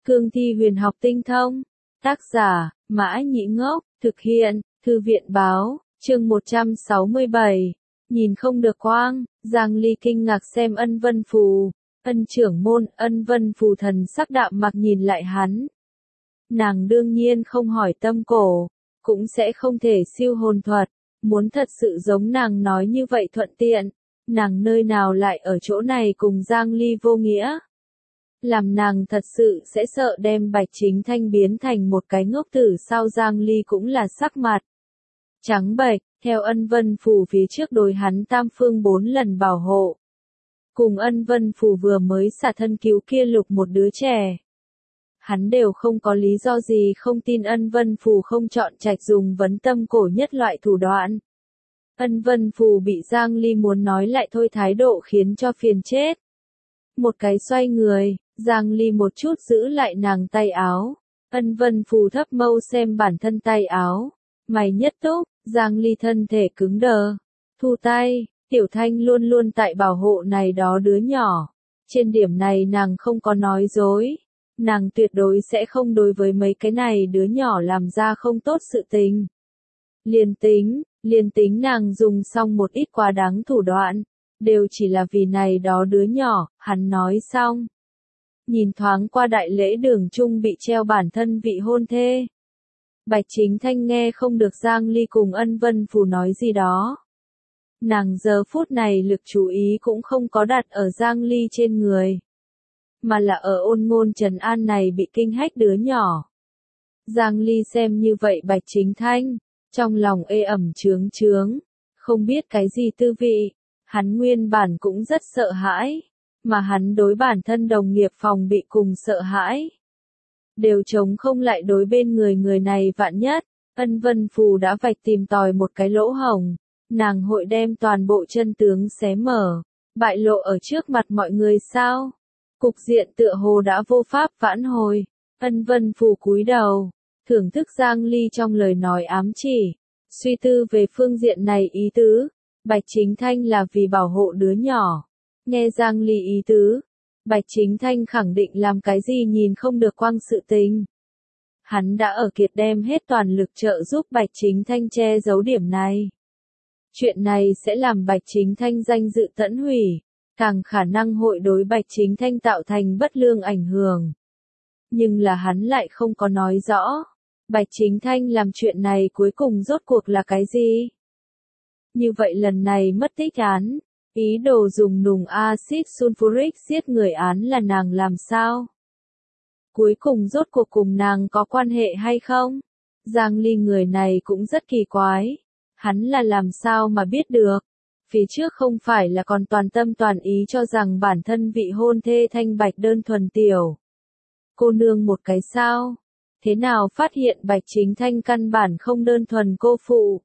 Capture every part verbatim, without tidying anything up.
Cương thi huyền học tinh thông. Tác giả, Mã Nhĩ Ngốc, thực hiện, Thư viện báo, chương một trăm sáu mươi bảy. Nhìn không được quang, Giang Ly kinh ngạc xem Ân Vân Phù. Ân trưởng môn, Ân Vân Phù thần sắc đạm mặc nhìn lại hắn. Nàng đương nhiên không hỏi tâm cổ, cũng sẽ không thể siêu hồn thuật, muốn thật sự giống nàng nói như vậy thuận tiện, nàng nơi nào lại ở chỗ này cùng Giang Ly vô nghĩa. Làm nàng thật sự sẽ sợ đem Bạch Chính Thanh biến thành một cái ngốc tử sao. Giang Ly cũng là sắc mặt trắng bệch, theo Ân Vân Phù phía trước đối hắn tam phương bốn lần bảo hộ. Cùng Ân Vân Phù vừa mới xả thân cứu kia lục một đứa trẻ. Hắn đều không có lý do gì không tin Ân Vân Phù không chọn trạch dùng vấn tâm cổ nhất loại thủ đoạn. Ân Vân Phù bị Giang Ly muốn nói lại thôi thái độ khiến cho phiền chết. Một cái xoay người, Giang Ly một chút giữ lại nàng tay áo. Ân Vân Phù thấp mâu xem bản thân tay áo. Mày nhất túc, Giang Ly thân thể cứng đờ. Thu tay, Tiểu Thanh luôn luôn tại bảo hộ này đó đứa nhỏ. Trên điểm này nàng không có nói dối. Nàng tuyệt đối sẽ không đối với mấy cái này đứa nhỏ làm ra không tốt sự tình. Liên tính, liên tính nàng dùng xong một ít quá đáng thủ đoạn, đều chỉ là vì này đó đứa nhỏ, hắn nói xong. Nhìn thoáng qua đại lễ đường chung bị treo bản thân vị hôn thê. Bạch Chính Thanh nghe không được Giang Ly cùng Ân Vân Phù nói gì đó. Nàng giờ phút này lực chú ý cũng không có đặt ở Giang Ly trên người, mà là ở Ôn Ngôn Trần An này bị kinh hách đứa nhỏ. Giang Ly xem như vậy Bạch Chính Thanh, trong lòng ê ẩm chướng chướng, không biết cái gì tư vị, hắn nguyên bản cũng rất sợ hãi, mà hắn đối bản thân đồng nghiệp phòng bị cùng sợ hãi. Đều chống không lại đối bên người người này vạn nhất, Ân Vân Phù đã vạch tìm tòi một cái lỗ hổng, nàng hội đem toàn bộ chân tướng xé mở, bại lộ ở trước mặt mọi người sao? Cục diện tựa hồ đã vô pháp vãn hồi. Ân Vân Phù cúi đầu, thưởng thức Giang Ly trong lời nói ám chỉ, suy tư về phương diện này ý tứ. Bạch Chính Thanh là vì bảo hộ đứa nhỏ. Nghe Giang Ly ý tứ, Bạch Chính Thanh khẳng định làm cái gì nhìn không được quang sự tình. Hắn đã ở kiệt đem hết toàn lực trợ giúp Bạch Chính Thanh che giấu điểm này. Chuyện này sẽ làm Bạch Chính Thanh danh dự tẫn hủy, càng khả năng hội đối Bạch Chính Thanh tạo thành bất lương ảnh hưởng. Nhưng là hắn lại không có nói rõ, Bạch Chính Thanh làm chuyện này cuối cùng rốt cuộc là cái gì? Như vậy lần này mất tích án, ý đồ dùng nùng axit sulfuric giết người án là nàng làm sao? Cuối cùng rốt cuộc cùng nàng có quan hệ hay không? Giang Ly người này cũng rất kỳ quái. Hắn là làm sao mà biết được? Phía trước không phải là còn toàn tâm toàn ý cho rằng bản thân vị hôn thê thanh bạch đơn thuần tiểu cô nương một cái sao? Thế nào phát hiện Bạch Chính Thanh căn bản không đơn thuần cô phụ?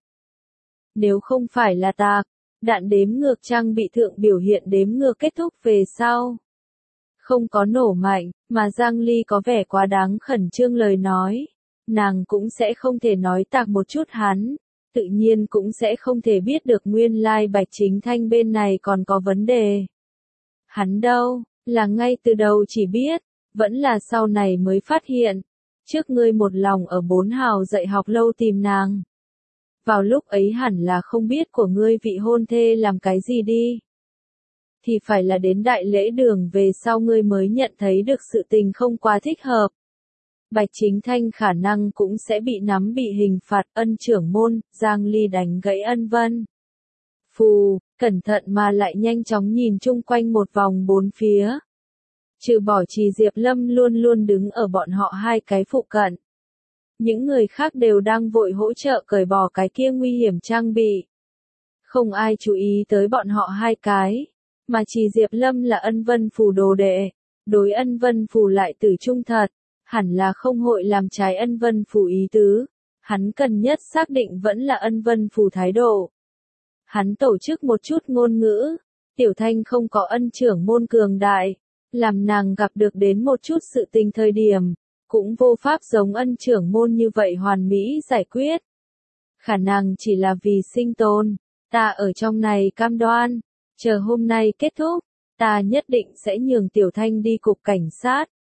Nếu không phải là tạc, đạn đếm ngược trang bị thượng biểu hiện đếm ngược kết thúc về sau. Không có nổ mạnh, mà Giang Ly có vẻ quá đáng khẩn trương lời nói. Nàng cũng sẽ không thể nói tạc một chút hắn. Tự nhiên cũng sẽ không thể biết được nguyên lai Bạch Chính Thanh bên này còn có vấn đề. Hắn đâu, là ngay từ đầu chỉ biết, vẫn là sau này mới phát hiện. Trước ngươi một lòng ở bốn hào dạy học lâu tìm nàng. Vào lúc ấy hẳn là không biết của ngươi vị hôn thê làm cái gì đi. Thì phải là đến đại lễ đường về sau ngươi mới nhận thấy được sự tình không quá thích hợp. Bạch Chính Thanh khả năng cũng sẽ bị nắm bị hình phạt. Ân trưởng môn, Giang Ly đánh gãy Ân Vân Phù, cẩn thận mà lại nhanh chóng nhìn chung quanh một vòng bốn phía. Trừ bỏ Trì Diệp Lâm luôn luôn đứng ở bọn họ hai cái phụ cận. Những người khác đều đang vội hỗ trợ cởi bỏ cái kia nguy hiểm trang bị. Không ai chú ý tới bọn họ hai cái, mà Trì Diệp Lâm là Ân Vân Phù đồ đệ, đối Ân Vân Phù lại tử trung thật. Hẳn là không hội làm trái Ân Vân Phù ý tứ. Hắn cần nhất xác định vẫn là Ân Vân Phù thái độ. Hắn tổ chức một chút ngôn ngữ. Tiểu Thanh không có ân trưởng môn cường đại. Làm nàng gặp được đến một chút sự tình thời điểm. Cũng vô pháp giống ân trưởng môn như vậy hoàn mỹ giải quyết. Khả năng chỉ là vì sinh tồn. Ta ở trong này cam đoan. Chờ hôm nay kết thúc. Ta nhất định sẽ nhường Tiểu Thanh đi cục cảnh sát.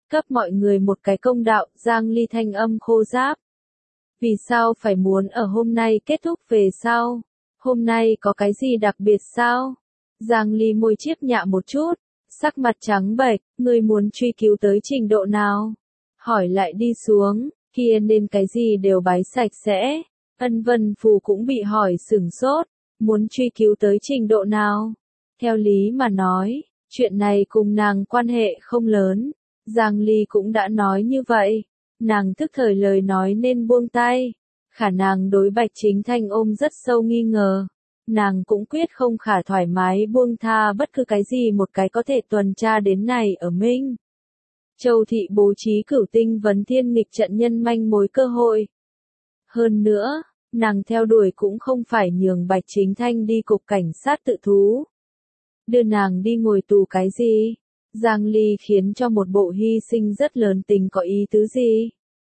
cấp mọi người một cái công đạo, Giang Ly thanh âm khô ráp. Vì sao phải muốn ở hôm nay kết thúc về sau? Hôm nay có cái gì đặc biệt sao? Giang Ly môi chiếp nhạ một chút, sắc mặt trắng bệch, ngươi muốn truy cứu tới trình độ nào? Hỏi lại đi xuống, kia nên cái gì đều bái sạch sẽ. Ân Vân Phù cũng bị hỏi sửng sốt, muốn truy cứu tới trình độ nào? Theo lý mà nói, chuyện này cùng nàng quan hệ không lớn. Giang Ly cũng đã nói như vậy, nàng tức thời lời nói nên buông tay. Khả nàng đối Bạch Chính Thanh ôm rất sâu nghi ngờ. Nàng cũng quyết không khả thoải mái buông tha bất cứ cái gì một cái có thể tuần tra đến này ở Minh Châu thị bố trí cửu tinh vấn thiên nghịch trận nhân manh mối cơ hội. Hơn nữa, nàng theo đuổi cũng không phải nhường Bạch Chính Thanh đi cục cảnh sát tự thú. Đưa nàng đi ngồi tù cái gì? Giang Ly khiến cho một bộ hy sinh rất lớn tình có ý tứ gì?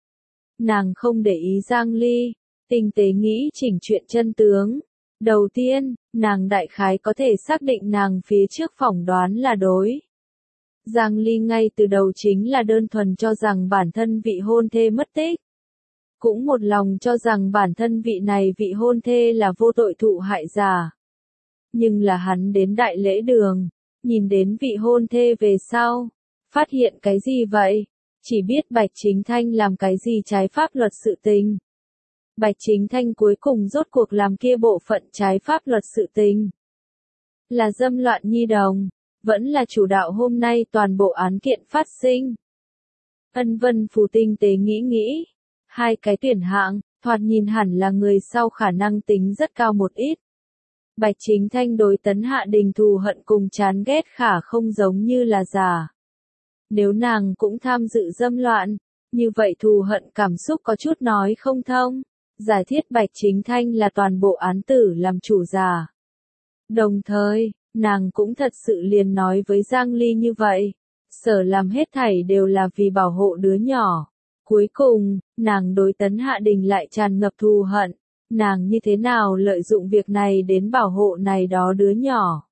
Nàng không để ý Giang Ly, tinh tế nghĩ chỉnh chuyện chân tướng. Đầu tiên, nàng đại khái có thể xác định nàng phía trước phỏng đoán là đối. Giang Ly ngay từ đầu chính là đơn thuần cho rằng bản thân vị hôn thê mất tích. Cũng một lòng cho rằng bản thân vị này vị hôn thê là vô tội thụ hại giả. Nhưng là hắn đến đại lễ đường, nhìn đến vị hôn thê về sau, phát hiện cái gì vậy? Chỉ biết Bạch Chính Thanh làm cái gì trái pháp luật sự tình. Bạch Chính Thanh cuối cùng rốt cuộc làm kia bộ phận trái pháp luật sự tình. Là dâm loạn nhi đồng, vẫn là chủ đạo hôm nay toàn bộ án kiện phát sinh. Ân Vân Phù tinh tế nghĩ nghĩ, hai cái tuyển hạng, thoạt nhìn hẳn là người sau khả năng tính rất cao một ít. Bạch Chính Thanh đối Tấn Hạ Đình thù hận cùng chán ghét khả không giống như là giả. Nếu nàng cũng tham dự dâm loạn, như vậy thù hận cảm xúc có chút nói không thông. Giải thiết Bạch Chính Thanh là toàn bộ án tử làm chủ giả. Đồng thời, nàng cũng thật sự liền nói với Giang Ly như vậy. Sở làm hết thảy đều là vì bảo hộ đứa nhỏ. Cuối cùng, nàng đối Tấn Hạ Đình lại tràn ngập thù hận. Nàng như thế nào lợi dụng việc này đến bảo hộ này đó đứa nhỏ?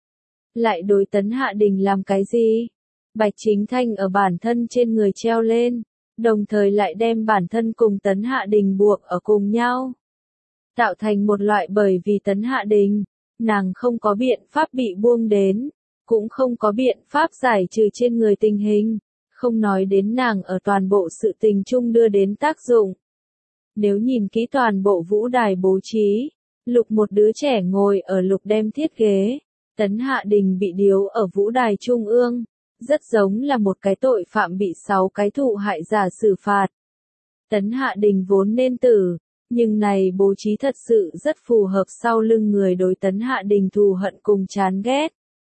Lại đối Tấn Hạ Đình làm cái gì? Bạch Chính Thanh ở bản thân trên người treo lên, đồng thời lại đem bản thân cùng Tấn Hạ Đình buộc ở cùng nhau. Tạo thành một loại bởi vì Tấn Hạ Đình, nàng không có biện pháp bị buông đến, cũng không có biện pháp giải trừ trên người tình hình, không nói đến nàng ở toàn bộ sự tình chung đưa đến tác dụng. Nếu nhìn kỹ toàn bộ vũ đài bố trí, lục một đứa trẻ ngồi ở lục đem thiết ghế, Tấn Hạ Đình bị điếu ở vũ đài trung ương, rất giống là một cái tội phạm bị sáu cái thụ hại giả xử phạt. Tấn Hạ Đình vốn nên tử, nhưng này bố trí thật sự rất phù hợp sau lưng người đối Tấn Hạ Đình thù hận cùng chán ghét.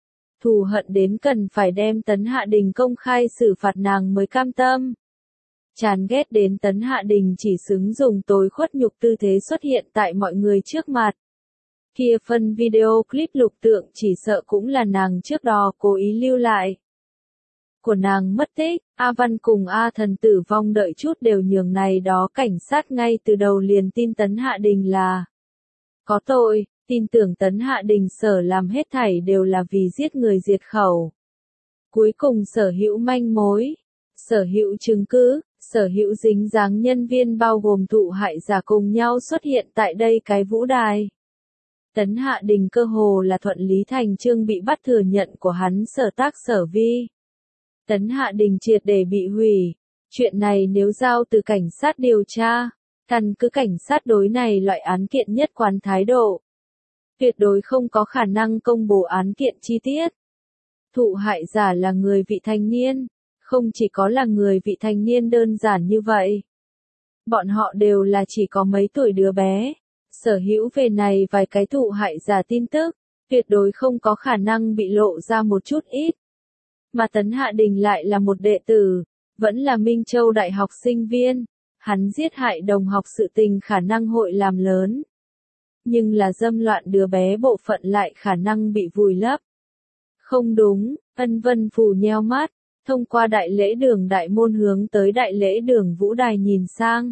Thù hận đến cần phải đem Tấn Hạ Đình công khai xử phạt nàng mới cam tâm. Chán ghét đến Tấn Hạ Đình chỉ xứng dùng tối khuất nhục tư thế xuất hiện tại mọi người trước mặt. Kia phân video clip lục tượng chỉ sợ cũng là nàng trước đó cố ý lưu lại. Của nàng mất tích, A Văn cùng A Thần tử vong đợi chút đều nhường này đó cảnh sát ngay từ đầu liền tin Tấn Hạ Đình là có tội, tin tưởng Tấn Hạ Đình sở làm hết thảy đều là vì giết người diệt khẩu. Cuối cùng sở hữu manh mối, sở hữu chứng cứ, sở hữu dính dáng nhân viên bao gồm thụ hại giả cùng nhau xuất hiện tại đây cái vũ đài. Tấn Hạ Đình cơ hồ là thuận lý thành chương bị bắt thừa nhận của hắn sở tác sở vi. Tấn Hạ Đình triệt để bị hủy. Chuyện này nếu giao từ cảnh sát điều tra, căn cứ cảnh sát đối này loại án kiện nhất quán thái độ. Tuyệt đối không có khả năng công bố án kiện chi tiết. Thụ hại giả là người vị thành niên, không chỉ có là người vị thành niên đơn giản như vậy. Bọn họ đều là chỉ có mấy tuổi đứa bé. Sở hữu về này vài cái thụ hại giả tin tức, tuyệt đối không có khả năng bị lộ ra một chút ít. Mà Tấn Hạ Đình lại là một đệ tử, vẫn là Minh Châu Đại học sinh viên, hắn giết hại đồng học sự tình khả năng hội làm lớn. Nhưng là dâm loạn đứa bé bộ phận lại khả năng bị vùi lấp. Không đúng, Ân Vân Phù nheo mắt, thông qua đại lễ đường đại môn hướng tới đại lễ đường vũ đài nhìn sang.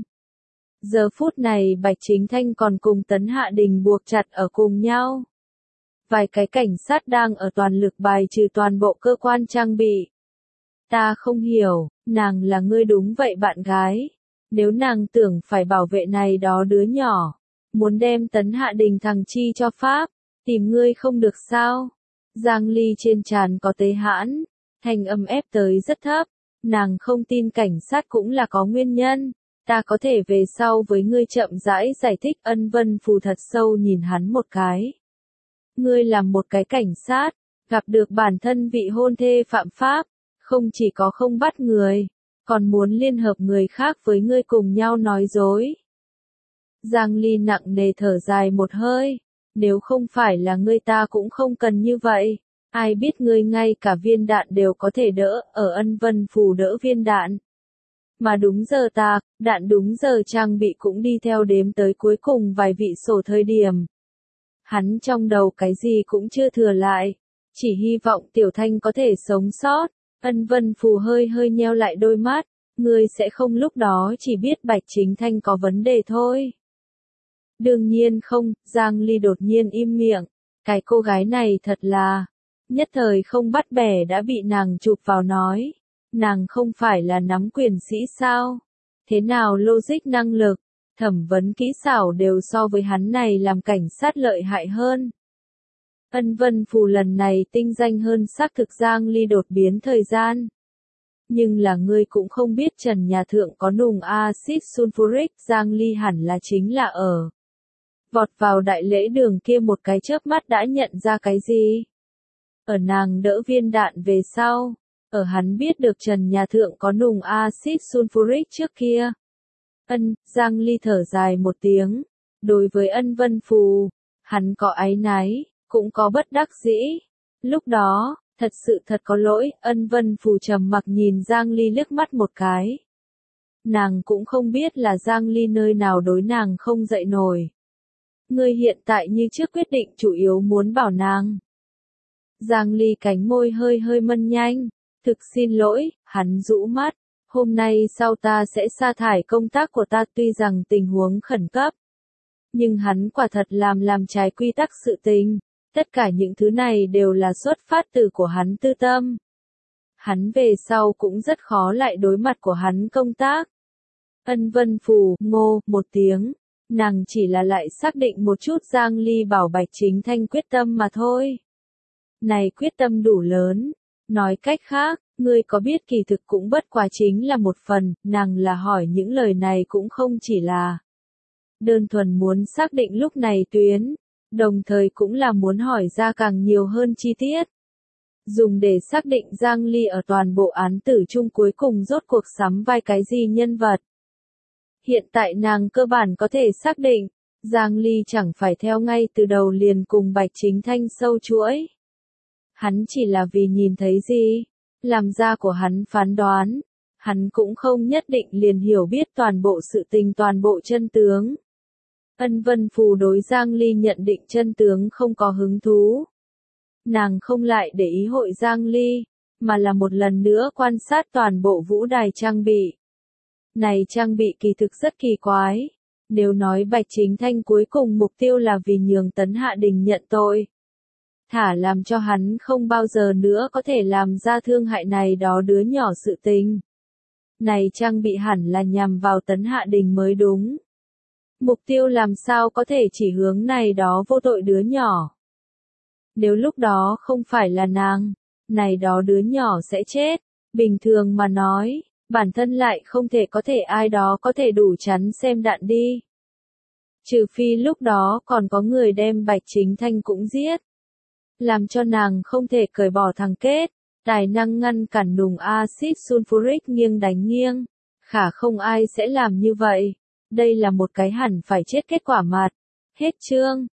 Giờ phút này Bạch Chính Thanh còn cùng Tấn Hạ Đình buộc chặt ở cùng nhau. Vài cái cảnh sát đang ở toàn lực bài trừ toàn bộ cơ quan trang bị. Ta không hiểu, nàng là ngươi đúng vậy bạn gái. Nếu nàng tưởng phải bảo vệ này đó đứa nhỏ, muốn đem Tấn Hạ Đình thằng chi cho Pháp, tìm ngươi không được sao? Giang Ly trên trán có tế hãn, thanh âm ép tới rất thấp, nàng không tin cảnh sát cũng là có nguyên nhân, ta có thể về sau với ngươi chậm rãi giải thích. Ân Vân Phù thật sâu nhìn hắn một cái. Ngươi làm một cái cảnh sát, gặp được bản thân vị hôn thê phạm pháp, không chỉ có không bắt người, còn muốn liên hợp người khác với ngươi cùng nhau nói dối. Giang Ly nặng nề thở dài một hơi, nếu không phải là ngươi ta cũng không cần như vậy, ai biết ngươi ngay cả viên đạn đều có thể đỡ, ở Ân Vân Phù đỡ viên đạn. Mà đúng giờ ta, đạn đúng giờ trang bị cũng đi theo đếm tới cuối cùng vài vị sổ thời điểm. Hắn trong đầu cái gì cũng chưa thừa lại, chỉ hy vọng Tiểu Thanh có thể sống sót. Ân Vân Phù hơi hơi nheo lại đôi mắt, ngươi sẽ không lúc đó chỉ biết Bạch Chính Thanh có vấn đề thôi. Đương nhiên không, Giang Ly đột nhiên im miệng, cái cô gái này thật là, nhất thời không bắt bẻ đã bị nàng chụp vào nói, nàng không phải là nắm quyền sĩ sao, thế nào logic năng lực, thẩm vấn kỹ xảo đều so với hắn này làm cảnh sát lợi hại hơn. Ân Vân Phù lần này tinh danh hơn xác thực Giang Ly đột biến thời gian. Nhưng là ngươi cũng không biết trần nhà thượng có nùng axit sulfuric, Giang Ly hẳn là chính là ở. Vọt vào đại lễ đường kia một cái chớp mắt đã nhận ra cái gì? Ở nàng đỡ viên đạn về sau, ở hắn biết được trần nhà thượng có nùng axit sulfuric trước kia. Ân, Giang Ly thở dài một tiếng, đối với Ân Vân Phù, hắn có áy náy, cũng có bất đắc dĩ. Lúc đó, thật sự thật có lỗi, Ân Vân Phù trầm mặc nhìn Giang Ly liếc mắt một cái. Nàng cũng không biết là Giang Ly nơi nào đối nàng không dậy nổi. Ngươi hiện tại như trước quyết định chủ yếu muốn bảo nàng. Giang Ly cánh môi hơi hơi mân nhanh, thực xin lỗi, hắn rũ mắt, hôm nay sau ta sẽ sa thải công tác của ta tuy rằng tình huống khẩn cấp. Nhưng hắn quả thật làm làm trái quy tắc sự tình, tất cả những thứ này đều là xuất phát từ của hắn tư tâm. Hắn về sau cũng rất khó lại đối mặt của hắn công tác. Ân Vân Phù, ngô, một tiếng. Nàng chỉ là lại xác định một chút Giang Ly bảo Bạch Chính Thanh quyết tâm mà thôi. Này quyết tâm đủ lớn. Nói cách khác, ngươi có biết kỳ thực cũng bất quá chính là một phần, nàng là hỏi những lời này cũng không chỉ là đơn thuần muốn xác định lúc này tuyến, đồng thời cũng là muốn hỏi ra càng nhiều hơn chi tiết. Dùng để xác định Giang Ly ở toàn bộ án tử chung cuối cùng rốt cuộc sắm vai cái gì nhân vật. Hiện tại nàng cơ bản có thể xác định, Giang Ly chẳng phải theo ngay từ đầu liền cùng Bạch Chính Thanh sâu chuỗi. Hắn chỉ là vì nhìn thấy gì, làm ra của hắn phán đoán, hắn cũng không nhất định liền hiểu biết toàn bộ sự tình toàn bộ chân tướng. Ân Vân Phù đối Giang Ly nhận định chân tướng không có hứng thú. Nàng không lại để ý hội Giang Ly, mà là một lần nữa quan sát toàn bộ vũ đài trang bị. Này trang bị kỳ thực rất kỳ quái. Nếu nói Bạch Chính Thanh cuối cùng mục tiêu là vì nhường Tấn Hạ Đình nhận tội, thả làm cho hắn không bao giờ nữa có thể làm ra thương hại này đó đứa nhỏ sự tình. Này trang bị hẳn là nhằm vào Tấn Hạ Đình mới đúng. Mục tiêu làm sao có thể chỉ hướng này đó vô tội đứa nhỏ. Nếu lúc đó không phải là nàng, này đó đứa nhỏ sẽ chết. Bình thường mà nói, bản thân lại không thể có thể ai đó có thể đủ chắn xem đạn đi. Trừ phi lúc đó còn có người đem Bạch Chính Thanh cũng giết. Làm cho nàng không thể cởi bỏ thằng kết, tài năng ngăn cản nùng axit sulfuric nghiêng đánh nghiêng. Khả không ai sẽ làm như vậy. Đây là một cái hẳn phải chết kết quả mặt. Hết chương.